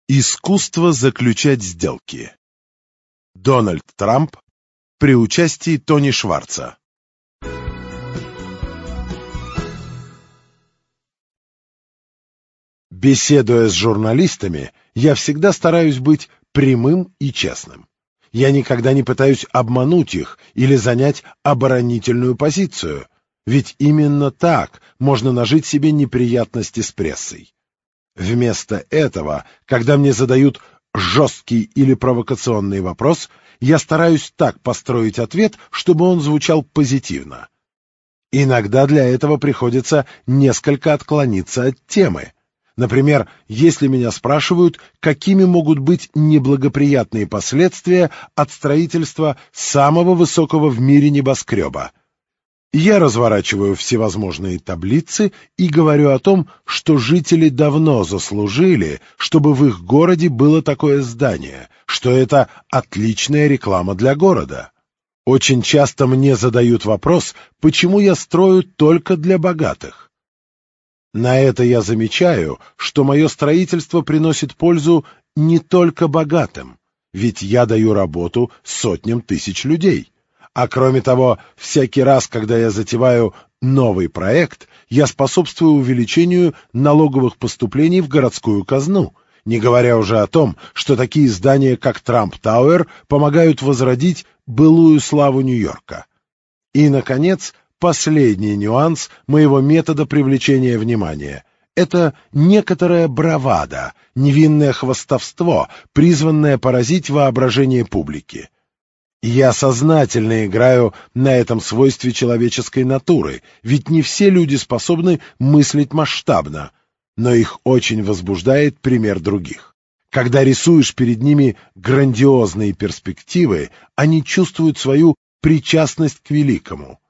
Искусство заключать сделки. Дональд Трамп при участии Тони Шварца. Беседуя с журналистами, я всегда стараюсь быть прямым и честным. Я никогда не пытаюсь обмануть их или занять оборонительную позицию, ведь именно так можно нажить себе неприятности с прессой. Вместо этого, когда мне задают жесткий или провокационный вопрос, я стараюсь так построить ответ, чтобы он звучал позитивно. Иногда для этого приходится несколько отклониться от темы. Например, если меня спрашивают, какими могут быть неблагоприятные последствия от строительства самого высокого в мире небоскреба, я разворачиваю всевозможные таблицы и говорю о том, что жители давно заслужили, чтобы в их городе было такое здание, что это отличная реклама для города. Очень часто мне задают вопрос, почему я строю только для богатых. На это я замечаю, что мое строительство приносит пользу не только богатым, ведь я даю работу сотням тысяч людей. А кроме того, всякий раз, когда я затеваю новый проект, я способствую увеличению налоговых поступлений в городскую казну, не говоря уже о том, что такие здания, как Трамп Тауэр, помогают возродить былую славу Нью-Йорка. И, наконец, последний нюанс моего метода привлечения внимания — это некоторая бравада, невинное хвастовство, призванное поразить воображение публики. Я сознательно играю на этом свойстве человеческой натуры, ведь не все люди способны мыслить масштабно, но их очень возбуждает пример других. Когда рисуешь перед ними грандиозные перспективы, они чувствуют свою причастность к великому.